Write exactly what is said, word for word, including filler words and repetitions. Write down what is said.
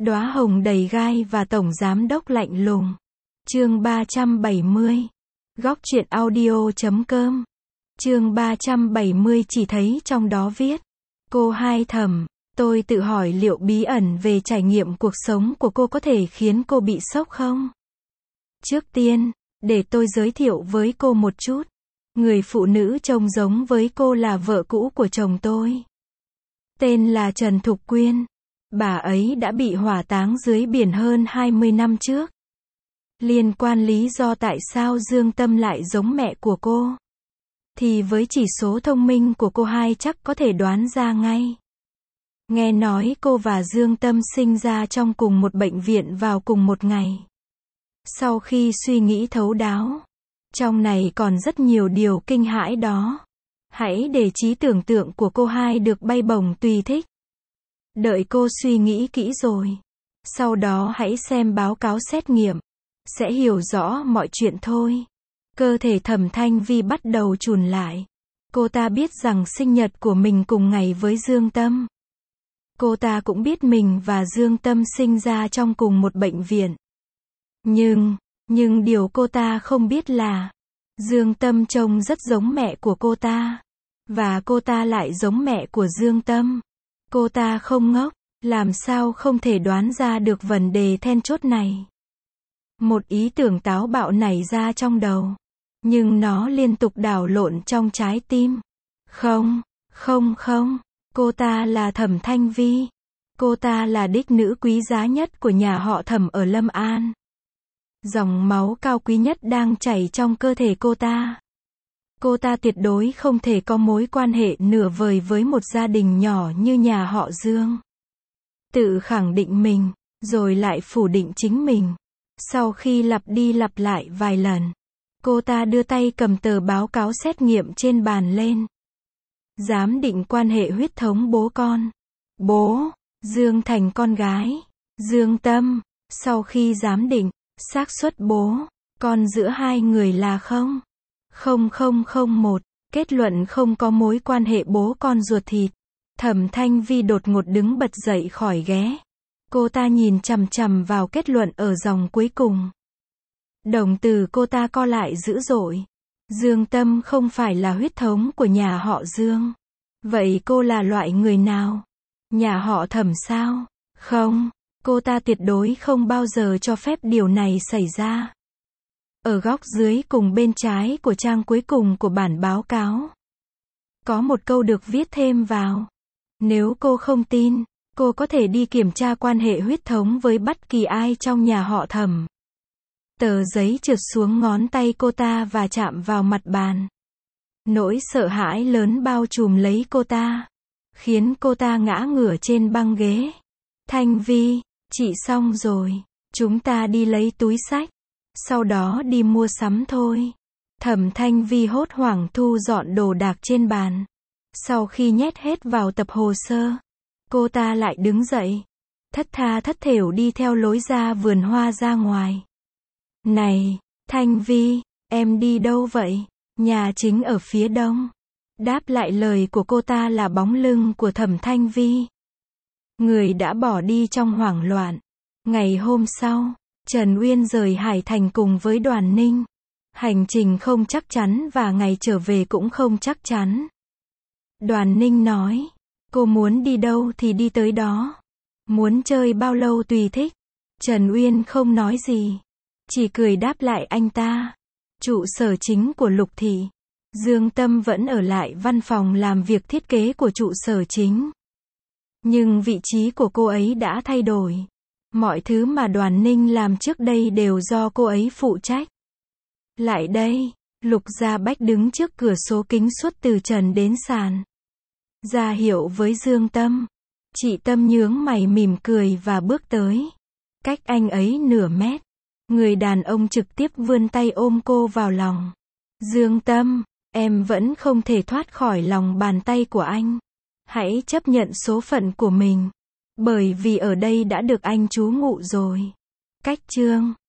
Đóa hồng đầy gai và tổng giám đốc lạnh lùng. Chương ba trăm bảy mươi. Góc truyện audio chấm com. Chương ba trăm bảy mươi chỉ thấy trong đó viết. Cô Hai Thẩm, tôi tự hỏi liệu bí ẩn về trải nghiệm cuộc sống của cô có thể khiến cô bị sốc không? Trước tiên, để tôi giới thiệu với cô một chút. Người phụ nữ trông giống với cô là vợ cũ của chồng tôi. Tên là Trần Thục Quyên. Bà ấy đã bị hỏa táng dưới biển hơn hai mươi năm trước. Liên quan lý do tại sao Dương Tâm lại giống mẹ của cô, thì với chỉ số thông minh của cô Hai chắc có thể đoán ra ngay. Nghe nói cô và Dương Tâm sinh ra trong cùng một bệnh viện vào cùng một ngày. Sau khi suy nghĩ thấu đáo, trong này còn rất nhiều điều kinh hãi đó. Hãy để trí tưởng tượng của cô Hai được bay bổng tùy thích. Đợi cô suy nghĩ kỹ rồi, sau đó hãy xem báo cáo xét nghiệm, sẽ hiểu rõ mọi chuyện thôi. Cơ thể Thẩm Thanh Vi bắt đầu chùn lại. Cô ta biết rằng sinh nhật của mình cùng ngày với Dương Tâm. Cô ta cũng biết mình và Dương Tâm sinh ra trong cùng một bệnh viện. Nhưng, nhưng điều cô ta không biết là, Dương Tâm trông rất giống mẹ của cô ta. Và cô ta lại giống mẹ của Dương Tâm. Cô ta không ngốc, làm sao không thể đoán ra được vấn đề then chốt này. Một ý tưởng táo bạo nảy ra trong đầu. Nhưng nó liên tục đảo lộn trong trái tim. Không, không không, cô ta là Thẩm Thanh Vi. Cô ta là đích nữ quý giá nhất của nhà họ Thẩm ở Lâm An. Dòng máu cao quý nhất đang chảy trong cơ thể cô ta. Cô ta tuyệt đối không thể có mối quan hệ nửa vời với một gia đình nhỏ như nhà họ Dương. Tự khẳng định mình, rồi lại phủ định chính mình. Sau khi lặp đi lặp lại vài lần, cô ta đưa tay cầm tờ báo cáo xét nghiệm trên bàn lên. Giám định quan hệ huyết thống bố con. Bố, Dương thành con gái, Dương Tâm. Sau khi giám định, xác suất bố, con giữa hai người là không. không không không một, kết luận không có mối quan hệ bố con ruột thịt. Thẩm Thanh Vi đột ngột đứng bật dậy khỏi ghế. Cô ta nhìn chằm chằm vào kết luận ở dòng cuối cùng. Đồng tử cô ta co lại dữ dội. Dương Tâm không phải là huyết thống của nhà họ Dương. Vậy cô là loại người nào? Nhà họ Thẩm sao? Không, cô ta tuyệt đối không bao giờ cho phép điều này xảy ra. Ở góc dưới cùng bên trái của trang cuối cùng của bản báo cáo, có một câu được viết thêm vào. Nếu cô không tin, cô có thể đi kiểm tra quan hệ huyết thống với bất kỳ ai trong nhà họ Thẩm. Tờ giấy trượt xuống ngón tay cô ta và chạm vào mặt bàn. Nỗi sợ hãi lớn bao trùm lấy cô ta, khiến cô ta ngã ngửa trên băng ghế. Thanh Vi, chị xong rồi, chúng ta đi lấy túi xách, sau đó đi mua sắm thôi. Thẩm Thanh Vi hốt hoảng thu dọn đồ đạc trên bàn. Sau khi nhét hết vào tập hồ sơ, cô ta lại đứng dậy, thất tha thất thểu đi theo lối ra vườn hoa ra ngoài. Này, Thanh Vi, em đi đâu vậy? Nhà chính ở phía đông. Đáp lại lời của cô ta là bóng lưng của Thẩm Thanh Vi. Người đã bỏ đi trong hoảng loạn. Ngày hôm sau, Trần Uyên rời Hải Thành cùng với Đoàn Ninh. Hành trình không chắc chắn và ngày trở về cũng không chắc chắn. Đoàn Ninh nói, cô muốn đi đâu thì đi tới đó. Muốn chơi bao lâu tùy thích. Trần Uyên không nói gì, chỉ cười đáp lại anh ta. Trụ sở chính của Lục Thị, Dương Tâm vẫn ở lại văn phòng làm việc thiết kế của trụ sở chính. Nhưng vị trí của cô ấy đã thay đổi. Mọi thứ mà Đoàn Ninh làm trước đây đều do cô ấy phụ trách. Lại đây, Lục Gia Bách đứng trước cửa sổ kính suốt từ trần đến sàn. Ra hiệu với Dương Tâm. Chị Tâm nhướng mày mỉm cười và bước tới. Cách anh ấy nửa mét, người đàn ông trực tiếp vươn tay ôm cô vào lòng. Dương Tâm, em vẫn không thể thoát khỏi lòng bàn tay của anh. Hãy chấp nhận số phận của mình. Bởi vì ở đây đã được anh trú ngụ rồi. Cách chương